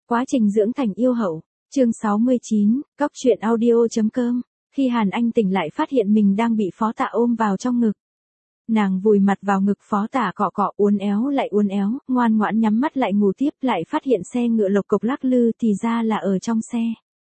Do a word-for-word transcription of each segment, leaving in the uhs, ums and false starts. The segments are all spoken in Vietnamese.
Quá trình dưỡng thành yêu hậu. Chương sáu mươi chín, Cóc truyện audio.com. Khi Hàn Anh tỉnh lại phát hiện mình đang bị Phó Tạ ôm vào trong ngực. Nàng vùi mặt vào ngực Phó Tạ cọ cọ uốn éo lại uốn éo, ngoan ngoãn nhắm mắt lại ngủ tiếp, lại phát hiện xe ngựa lộc cộc lắc lư thì ra là ở trong xe.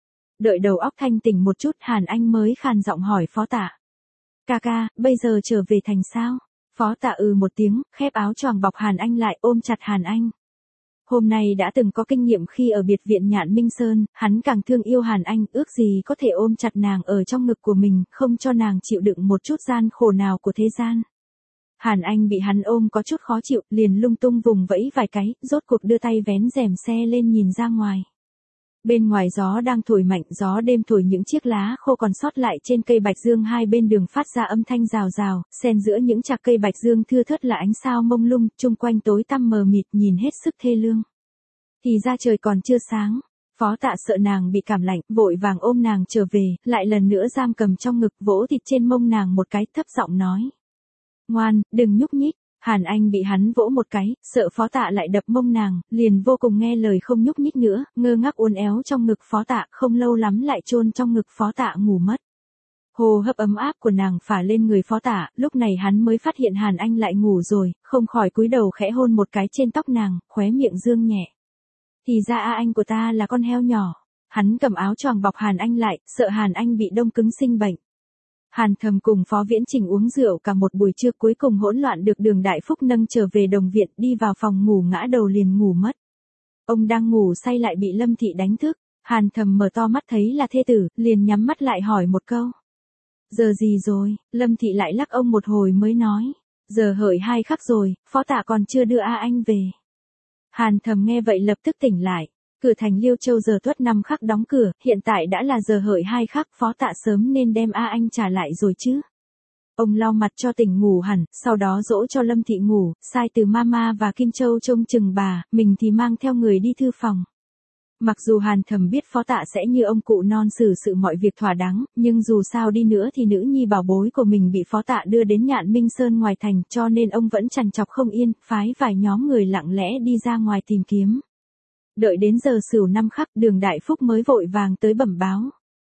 Đợi đầu óc thanh tỉnh một chút, Hàn Anh mới khàn giọng hỏi Phó Tạ. Ca ca, bây giờ trở về thành sao? Phó Tạ ừ một tiếng, khép áo choàng bọc Hàn Anh lại, ôm chặt Hàn Anh. Hôm nay đã từng có kinh nghiệm khi ở biệt viện Nhạn Minh Sơn, hắn càng thương yêu Hàn Anh, ước gì có thể ôm chặt nàng ở trong ngực của mình, không cho nàng chịu đựng một chút gian khổ nào của thế gian. Hàn Anh bị hắn ôm có chút khó chịu, liền lung tung vùng vẫy vài cái, rốt cuộc đưa tay vén rèm xe lên nhìn ra ngoài. Bên ngoài gió đang thổi mạnh, gió đêm thổi những chiếc lá khô còn sót lại trên cây bạch dương hai bên đường phát ra âm thanh rào rào, xen giữa những chạc cây bạch dương thưa thớt là ánh sao mông lung, chung quanh tối tăm mờ mịt nhìn hết sức thê lương. Thì ra trời còn chưa sáng. Phó Tạ sợ nàng bị cảm lạnh, vội vàng ôm nàng trở về, lại lần nữa giam cầm trong ngực, vỗ thịt trên mông nàng một cái, thấp giọng nói. Ngoan, đừng nhúc nhích. Hàn Anh bị hắn vỗ một cái, sợ Phó Tạ lại đập mông nàng, liền vô cùng nghe lời không nhúc nhích nữa, ngơ ngác uốn éo trong ngực Phó Tạ, không lâu lắm lại chôn trong ngực Phó Tạ ngủ mất. Hô hấp ấm áp của nàng phả lên người Phó Tạ, lúc này hắn mới phát hiện Hàn Anh lại ngủ rồi, không khỏi cúi đầu khẽ hôn một cái trên tóc nàng, khóe miệng dương nhẹ. Thì ra a anh của ta là con heo nhỏ. Hắn cầm áo choàng bọc Hàn Anh lại, sợ Hàn Anh bị đông cứng sinh bệnh. Hàn Thầm cùng Phó Viễn Trình uống rượu cả một buổi trưa, cuối cùng hỗn loạn được Đường Đại Phúc nâng trở về đồng viện, đi vào phòng ngủ ngã đầu liền ngủ mất. Ông đang ngủ say lại bị Lâm Thị đánh thức, Hàn Thầm mở to mắt thấy là thê tử, liền nhắm mắt lại hỏi một câu. Giờ gì rồi? Lâm Thị lại lắc ông một hồi mới nói. Giờ hợi hai khắc rồi, Phó Tạ còn chưa đưa A Anh về. Hàn Thầm nghe vậy lập tức tỉnh lại. Cửa thành Liêu Châu giờ tuất năm khắc đóng cửa, hiện tại đã là giờ hợi hai khắc, Phó Tạ sớm nên đem A Anh trả lại rồi chứ. Ông lau mặt cho tỉnh ngủ hẳn, sau đó dỗ cho Lâm Thị ngủ, sai từ Mama và Kim Châu trông chừng bà, mình thì mang theo người đi thư phòng. Mặc dù Hàn Thầm biết Phó Tạ sẽ như ông cụ non xử sự mọi việc thỏa đáng, nhưng dù sao đi nữa thì nữ nhi bảo bối của mình bị Phó Tạ đưa đến Nhạn Minh Sơn ngoài thành, cho nên ông vẫn trằn trọc không yên, phái vài nhóm người lặng lẽ đi ra ngoài tìm kiếm. Đợi đến giờ sửu năm khắc, Đường Đại Phúc mới vội vàng tới bẩm báo.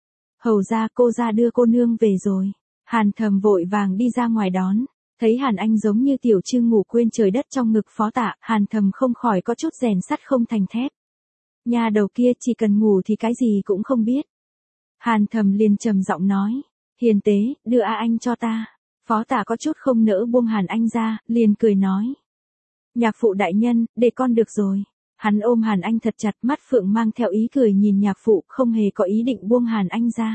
Hầu ra cô ra đưa cô nương về rồi. Hàn Thầm vội vàng đi ra ngoài đón. Thấy Hàn Anh giống như tiểu trư ngủ quên trời đất trong ngực Phó Tạ, Hàn Thầm không khỏi có chút rèn sắt không thành thép. Nhà đầu kia chỉ cần ngủ thì cái gì cũng không biết. Hàn Thầm liền trầm giọng nói. Hiền tế, đưa A Anh cho ta. Phó Tạ có chút không nỡ buông Hàn Anh ra, liền cười nói. Nhạc phụ đại nhân, để con được rồi. Hắn ôm Hàn Anh thật chặt, mắt phượng mang theo ý cười nhìn nhạc phụ, không hề có ý định buông Hàn Anh ra.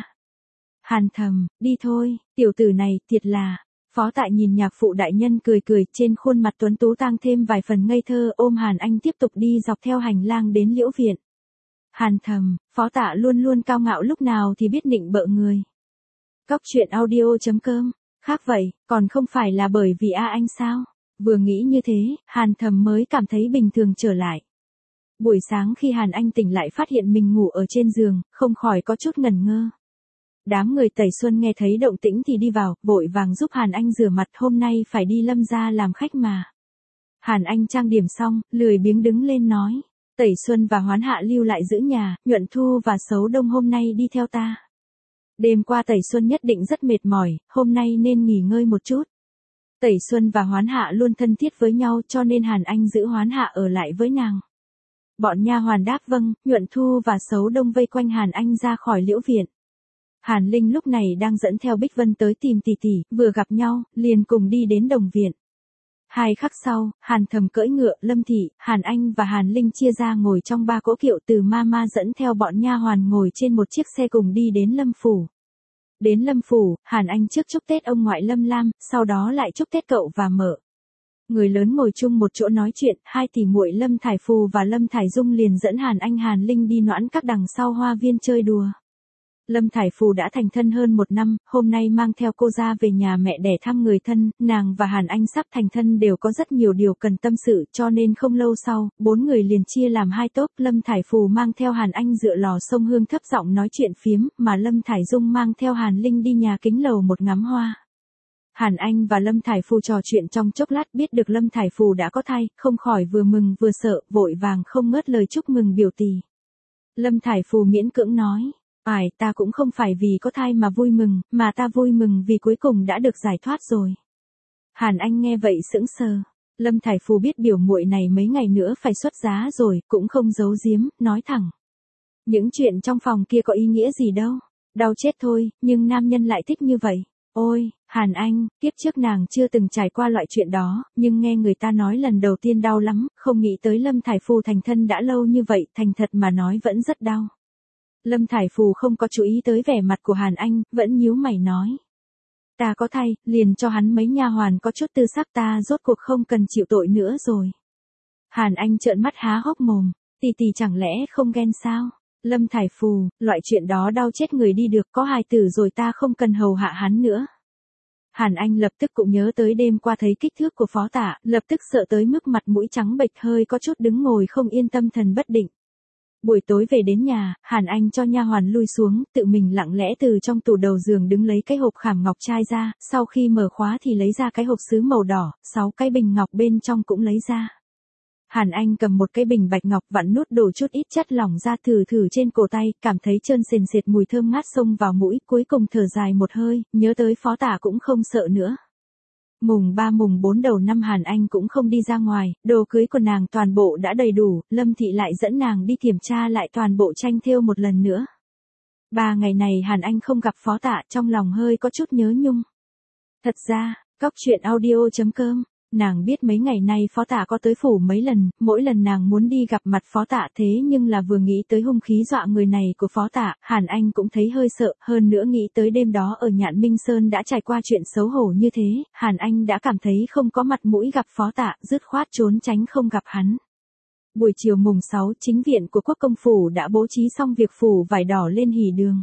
Hàn Thầm, đi thôi, tiểu tử này, thiệt là. Phó Tạ nhìn nhạc phụ đại nhân cười cười, trên khuôn mặt tuấn tú tăng thêm vài phần ngây thơ, ôm Hàn Anh tiếp tục đi dọc theo hành lang đến Liễu Viện. Hàn Thầm, Phó Tạ luôn luôn cao ngạo, lúc nào thì biết nịnh bợ người. Cóc truyện audio.com, khác vậy, còn không phải là bởi vì A Anh sao? Vừa nghĩ như thế, Hàn Thầm mới cảm thấy bình thường trở lại. Buổi sáng khi Hàn Anh tỉnh lại phát hiện mình ngủ ở trên giường, không khỏi có chút ngẩn ngơ. Đám người Tẩy Xuân nghe thấy động tĩnh thì đi vào, vội vàng giúp Hàn Anh rửa mặt, hôm nay phải đi Lâm gia làm khách mà. Hàn Anh trang điểm xong, lười biếng đứng lên nói. Tẩy Xuân và Hoán Hạ lưu lại giữ nhà, Nhuận Thu và Sấu Đông hôm nay đi theo ta. Đêm qua Tẩy Xuân nhất định rất mệt mỏi, hôm nay nên nghỉ ngơi một chút. Tẩy Xuân và Hoán Hạ luôn thân thiết với nhau cho nên Hàn Anh giữ Hoán Hạ ở lại với nàng. Bọn nha hoàn đáp vâng, Nhuận Thu và Sấu Đông vây quanh Hàn Anh ra khỏi Liễu Viện. Hàn Linh lúc này đang dẫn theo Bích Vân tới tìm tỷ tỷ, vừa gặp nhau, liền cùng đi đến đồng viện. Hai khắc sau, Hàn Thầm cưỡi ngựa, Lâm Thị, Hàn Anh và Hàn Linh chia ra ngồi trong ba cỗ kiệu, từ Mama dẫn theo bọn nha hoàn ngồi trên một chiếc xe cùng đi đến Lâm Phủ. Đến Lâm Phủ, Hàn Anh trước chúc Tết ông ngoại Lâm Lam, sau đó lại chúc Tết cậu và mợ. Người lớn ngồi chung một chỗ nói chuyện, hai tỷ muội Lâm Thải Phù và Lâm Thải Dung liền dẫn Hàn Anh Hàn Linh đi noãn các đằng sau hoa viên chơi đùa. Lâm Thải Phù đã thành thân hơn một năm, hôm nay mang theo cô ra về nhà mẹ đẻ thăm người thân, nàng và Hàn Anh sắp thành thân đều có rất nhiều điều cần tâm sự, cho nên không lâu sau, bốn người liền chia làm hai tốp, Lâm Thải Phù mang theo Hàn Anh dựa lò sông Hương thấp giọng nói chuyện phiếm, mà Lâm Thải Dung mang theo Hàn Linh đi nhà kính lầu một ngắm hoa. Hàn Anh và Lâm Thải Phù trò chuyện trong chốc lát, biết được Lâm Thải Phù đã có thai, không khỏi vừa mừng vừa sợ, vội vàng không ngớt lời chúc mừng biểu tỷ. Lâm Thải Phù miễn cưỡng nói. Phải, ta cũng không phải vì có thai mà vui mừng, mà ta vui mừng vì cuối cùng đã được giải thoát rồi. Hàn Anh nghe vậy sững sờ. Lâm Thải Phù biết biểu muội này mấy ngày nữa phải xuất giá rồi, cũng không giấu giếm, nói thẳng. Những chuyện trong phòng kia có ý nghĩa gì đâu. Đau chết thôi, nhưng nam nhân lại thích như vậy. Ôi, Hàn Anh, kiếp trước nàng chưa từng trải qua loại chuyện đó, nhưng nghe người ta nói lần đầu tiên đau lắm, không nghĩ tới Lâm Thải Phù thành thân đã lâu như vậy, thành thật mà nói vẫn rất đau. Lâm Thải Phù không có chú ý tới vẻ mặt của Hàn Anh, vẫn nhíu mày nói. Ta có thay, liền cho hắn mấy nha hoàn có chút tư sắc, ta rốt cuộc không cần chịu tội nữa rồi. Hàn Anh trợn mắt há hốc mồm, tỷ tỷ chẳng lẽ không ghen sao? Lâm Thải Phù, loại chuyện đó đau chết người đi được, có hài tử rồi ta không cần hầu hạ hắn nữa. Hàn Anh lập tức cũng nhớ tới đêm qua thấy kích thước của Phó Tạ, lập tức sợ tới mức mặt mũi trắng bệch, hơi có chút đứng ngồi không yên, tâm thần bất định. Buổi tối về đến nhà, Hàn Anh cho nha hoàn lui xuống, tự mình lặng lẽ từ trong tủ đầu giường đứng lấy cái hộp khảm ngọc trai ra, sau khi mở khóa thì lấy ra cái hộp sứ màu đỏ, sáu cái bình ngọc bên trong cũng lấy ra. Hàn Anh cầm một cái bình bạch ngọc vặn nút đổ chút ít chất lỏng ra thử thử trên cổ tay, cảm thấy trơn sền sệt mùi thơm ngát xông vào mũi, cuối cùng thở dài một hơi, nhớ tới Phó Tạ cũng không sợ nữa. Mùng ba mùng bốn đầu năm Hàn Anh cũng không đi ra ngoài, đồ cưới của nàng toàn bộ đã đầy đủ, Lâm Thị lại dẫn nàng đi kiểm tra lại toàn bộ tranh thêu một lần nữa. Ba ngày này Hàn Anh không gặp Phó Tạ, trong lòng hơi có chút nhớ nhung. Thật ra, cóc truyện audio chấm com, nàng biết mấy ngày nay Phó Tạ có tới phủ mấy lần, mỗi lần nàng muốn đi gặp mặt Phó Tạ, thế nhưng là vừa nghĩ tới hung khí dọa người này của Phó Tạ, Hàn Anh cũng thấy hơi sợ, hơn nữa nghĩ tới đêm đó ở Nhạn Minh Sơn đã trải qua chuyện xấu hổ như thế, Hàn Anh đã cảm thấy không có mặt mũi gặp Phó Tạ, dứt khoát trốn tránh không gặp hắn. Buổi chiều mùng sáu, chính viện của Quốc công phủ đã bố trí xong việc phủ vải đỏ lên hỉ đường.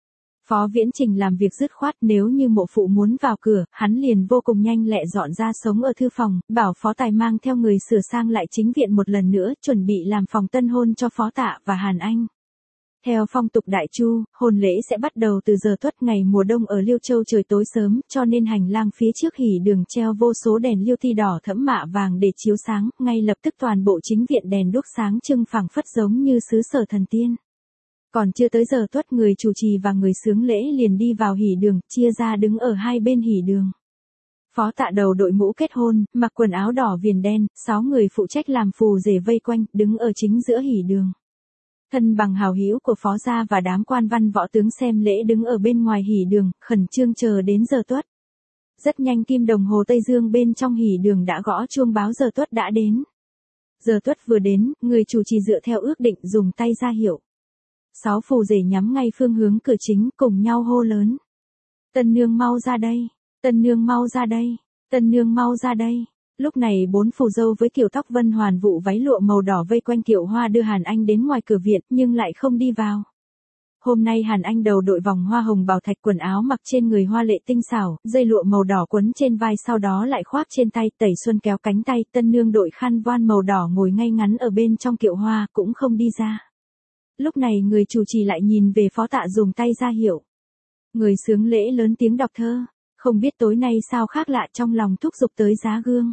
Phó Viễn Trình làm việc dứt khoát, nếu như mộ phụ muốn vào cửa, hắn liền vô cùng nhanh lẹ dọn ra sống ở thư phòng, bảo Phó Tài mang theo người sửa sang lại chính viện một lần nữa, chuẩn bị làm phòng tân hôn cho Phó Tạ và Hàn Anh. Theo phong tục Đại Chu, hôn lễ sẽ bắt đầu từ giờ tuất ngày mùa đông ở Liêu Châu trời tối sớm, cho nên hành lang phía trước hỉ đường treo vô số đèn liêu thi đỏ thẫm mạ vàng để chiếu sáng, ngay lập tức toàn bộ chính viện đèn đuốc sáng trưng phảng phất giống như xứ sở thần tiên. Còn chưa tới giờ tuất, người chủ trì và người xướng lễ liền đi vào hỉ đường, chia ra đứng ở hai bên hỉ đường. Phó Tạ đầu đội mũ kết hôn, mặc quần áo đỏ viền đen, sáu người phụ trách làm phù rể vây quanh, đứng ở chính giữa hỉ đường. Thân bằng hào hữu của Phó gia và đám quan văn võ tướng xem lễ đứng ở bên ngoài hỉ đường, khẩn trương chờ đến giờ tuất. Rất nhanh kim đồng hồ Tây Dương bên trong hỉ đường đã gõ chuông báo giờ tuất đã đến. Giờ tuất vừa đến, người chủ trì dựa theo ước định dùng tay ra hiệu. Sáu phù rể nhắm ngay phương hướng cửa chính, cùng nhau hô lớn. Tân nương mau ra đây, tân nương mau ra đây, tân nương mau ra đây. Lúc này bốn phù dâu với kiểu tóc vân hoàn vụ váy lụa màu đỏ vây quanh Kiệu Hoa đưa Hàn Anh đến ngoài cửa viện, nhưng lại không đi vào. Hôm nay Hàn Anh đầu đội vòng hoa hồng bảo thạch, quần áo mặc trên người hoa lệ tinh xảo, dây lụa màu đỏ quấn trên vai, sau đó lại khoác trên tay, Tẩy Xuân kéo cánh tay, tân nương đội khăn voan màu đỏ ngồi ngay ngắn ở bên trong kiệu hoa, cũng không đi ra. Lúc này người chủ trì lại nhìn về Phó Tạ dùng tay ra hiệu. Người xướng lễ lớn tiếng đọc thơ, không biết tối nay sao khác lạ, trong lòng thúc giục tới giá gương.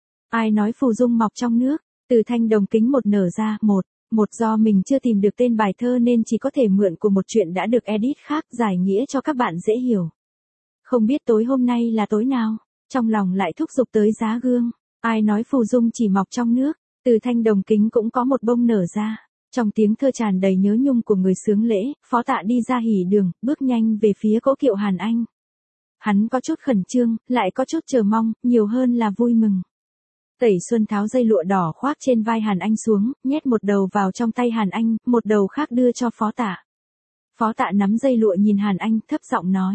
Ai nói phù dung mọc trong nước, từ thanh đồng kính một nở ra, một, một do mình chưa tìm được tên bài thơ nên chỉ có thể mượn của một chuyện đã được edit khác, giải nghĩa cho các bạn dễ hiểu. Không biết tối hôm nay là tối nào, trong lòng lại thúc giục tới giá gương. Ai nói phù dung chỉ mọc trong nước, từ thanh đồng kính cũng có một bông nở ra. Trong tiếng thơ tràn đầy nhớ nhung của người xướng lễ, Phó Tạ đi ra hỉ đường, bước nhanh về phía cỗ kiệu Hàn Anh. Hắn có chút khẩn trương, lại có chút chờ mong, nhiều hơn là vui mừng. Tẩy Xuân tháo dây lụa đỏ khoác trên vai Hàn Anh xuống, nhét một đầu vào trong tay Hàn Anh, một đầu khác đưa cho Phó Tạ. Phó Tạ nắm dây lụa nhìn Hàn Anh, thấp giọng nói.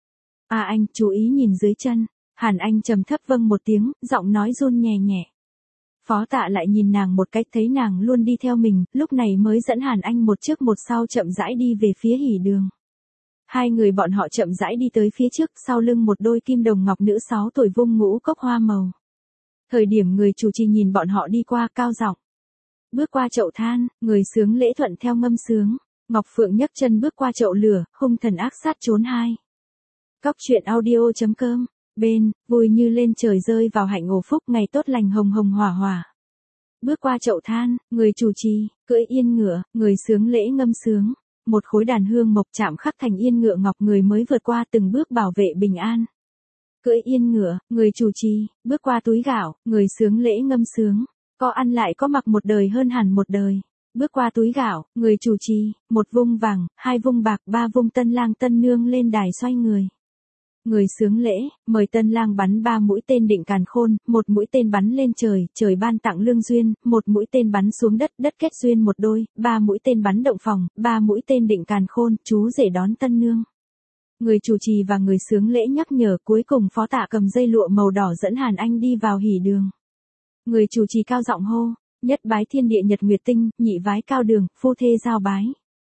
À anh, chú ý nhìn dưới chân. Hàn Anh trầm thấp vâng một tiếng, giọng nói run nhẹ nhẹ. Phó Tạ lại nhìn nàng một cách, thấy nàng luôn đi theo mình, lúc này mới dẫn Hàn Anh một trước một sau chậm rãi đi về phía hỉ đường. Hai người bọn họ chậm rãi đi tới phía trước, sau lưng một đôi kim đồng ngọc nữ sáu tuổi vung ngũ cốc hoa màu. Thời điểm người chủ trì nhìn bọn họ đi qua, cao giọng. Bước qua chậu than, người xướng lễ thuận theo ngâm sướng. Ngọc Phượng nhấc chân bước qua chậu lửa, hung thần ác sát trốn hai. Cóc truyện audio chấm com. Bên, vui như lên trời rơi vào hạnh ổ phúc, ngày tốt lành hồng hồng hỏa hỏa. bước qua chậu than, người chủ trì, cưỡi yên ngựa, người sướng lễ ngâm sướng. Một khối đàn hương mộc chạm khắc thành yên ngựa ngọc, người mới vượt qua từng bước bảo vệ bình an. Cưỡi yên ngựa, người chủ trì, bước qua túi gạo, người sướng lễ ngâm sướng. Có ăn lại có mặc một đời hơn hẳn một đời. Bước qua túi gạo, người chủ trì, một vung vàng, hai vung bạc, ba vung tân lang tân nương lên đài xoay người. Người sướng lễ, mời tân lang bắn ba mũi tên định càn khôn, một mũi tên bắn lên trời, trời ban tặng lương duyên, một mũi tên bắn xuống đất, đất kết duyên một đôi, ba mũi tên bắn động phòng, ba mũi tên định càn khôn, chú rể đón tân nương. Người chủ trì và người sướng lễ nhắc nhở, cuối cùng phó tạ cầm dây lụa màu đỏ dẫn Hàn Anh đi vào hỉ đường. Người chủ trì cao giọng hô, nhất bái thiên địa nhật nguyệt tinh, nhị vái cao đường, phu thê giao bái.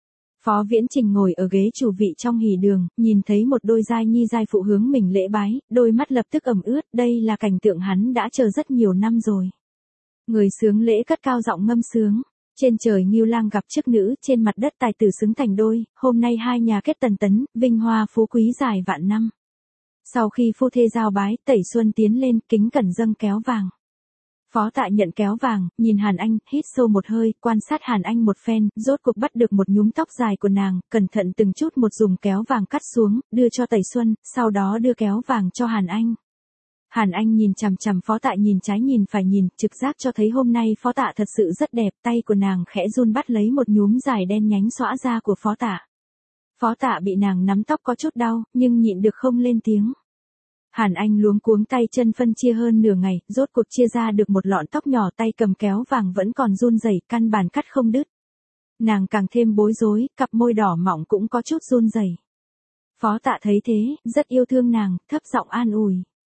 Phó Viễn Trình ngồi ở ghế chủ vị trong hỉ đường, nhìn thấy một đôi giai nhi giai phụ hướng mình lễ bái, đôi mắt lập tức ẩm ướt, đây là cảnh tượng hắn đã chờ rất nhiều năm rồi. Người sướng lễ cất cao giọng ngâm sướng, trên trời Ngưu Lang gặp chức nữ, trên mặt đất tài tử xứng thành đôi, hôm nay hai nhà kết tần tấn, vinh hoa phú quý dài vạn năm. Sau khi phu thê giao bái, Tẩy Xuân tiến lên, kính cẩn dâng kéo vàng. Phó Tạ nhận kéo vàng, nhìn Hàn Anh, hít sâu một hơi, quan sát Hàn Anh một phen, rốt cuộc bắt được một nhúm tóc dài của nàng, cẩn thận từng chút một dùng kéo vàng cắt xuống, đưa cho Tẩy Xuân, sau đó đưa kéo vàng cho Hàn Anh. Hàn Anh nhìn chằm chằm Phó Tạ, nhìn trái nhìn phải nhìn, trực giác cho thấy hôm nay Phó Tạ thật sự rất đẹp, tay của nàng khẽ run bắt lấy một nhúm dài đen nhánh xõa ra của Phó Tạ. Phó Tạ bị nàng nắm tóc có chút đau, nhưng nhịn được không lên tiếng. Hàn Anh luống cuống tay chân phân chia hơn nửa ngày, rốt cuộc chia ra được một lọn tóc nhỏ, tay cầm kéo vàng vẫn còn run rẩy, căn bản cắt không đứt. Nàng càng thêm bối rối, cặp môi đỏ mọng cũng có chút run rẩy. Phó Tạ thấy thế, rất yêu thương nàng, thấp giọng an ủi.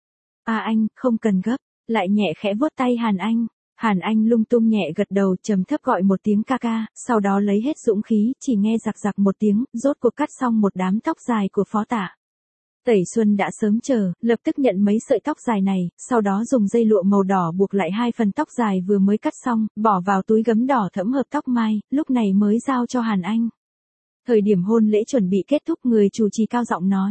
À anh, không cần gấp, lại nhẹ khẽ vuốt tay Hàn Anh. Hàn Anh lung tung nhẹ gật đầu, trầm thấp gọi một tiếng ca ca, sau đó lấy hết dũng khí, chỉ nghe rạc rạc một tiếng, rốt cuộc cắt xong một đám tóc dài của Phó Tạ. Tẩy Xuân đã sớm chờ, lập tức nhận mấy sợi tóc dài này, sau đó dùng dây lụa màu đỏ buộc lại hai phần tóc dài vừa mới cắt xong, bỏ vào túi gấm đỏ thẫm hợp tóc mai, lúc này mới giao cho Hàn Anh. Thời điểm hôn lễ chuẩn bị kết thúc, người chủ trì cao giọng nói.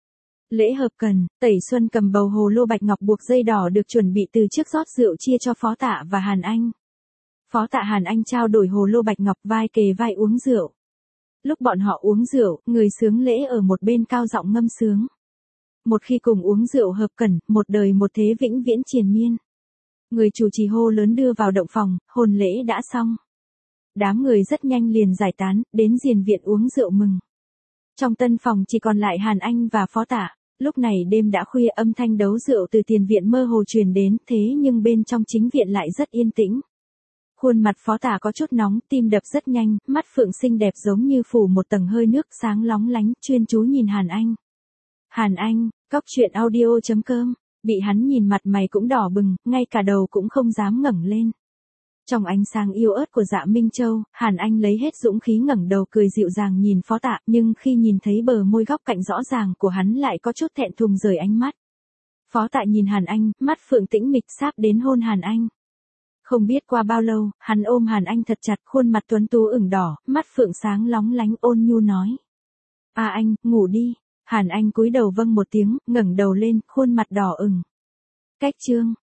Lễ hợp cần, Tẩy Xuân cầm bầu hồ lô bạch ngọc buộc dây đỏ được chuẩn bị từ trước rót rượu chia cho Phó Tạ và Hàn Anh. Phó Tạ Hàn Anh trao đổi hồ lô bạch ngọc, vai kề vai uống rượu. Lúc bọn họ uống rượu, người sướng lễ ở một bên cao giọng ngâm sướng. Một khi cùng uống rượu hợp cẩn, một đời một thế vĩnh viễn triền miên. Người chủ trì hô lớn đưa vào động phòng, hôn lễ đã xong. Đám người rất nhanh liền giải tán, đến diền viện uống rượu mừng. Trong tân phòng chỉ còn lại Hàn Anh và Phó Tạ. Lúc này đêm đã khuya, âm thanh đấu rượu từ tiền viện mơ hồ truyền đến, thế nhưng bên trong chính viện lại rất yên tĩnh. Khuôn mặt Phó Tạ có chút nóng, tim đập rất nhanh, mắt phượng xinh đẹp giống như phủ một tầng hơi nước sáng lóng lánh, chuyên chú nhìn Hàn Anh. Hàn Anh, cóc truyện audio chấm com, bị hắn nhìn mặt mày cũng đỏ bừng, ngay cả đầu cũng không dám ngẩng lên. Trong ánh sáng yêu ớt của Dạ Minh Châu, Hàn Anh lấy hết dũng khí ngẩng đầu cười dịu dàng nhìn Phó Tạ, nhưng khi nhìn thấy bờ môi góc cạnh rõ ràng của hắn lại có chút thẹn thùng rời ánh mắt. Phó Tạ nhìn Hàn Anh, mắt phượng tĩnh mịch, sắp đến hôn Hàn Anh. Không biết qua bao lâu, hắn ôm Hàn Anh thật chặt, khuôn mặt tuấn tú ửng đỏ, mắt phượng sáng lóng lánh, ôn nhu nói. À anh, ngủ đi. Hàn Anh cúi đầu vâng một tiếng, ngẩng đầu lên, khuôn mặt đỏ ửng. Cách chương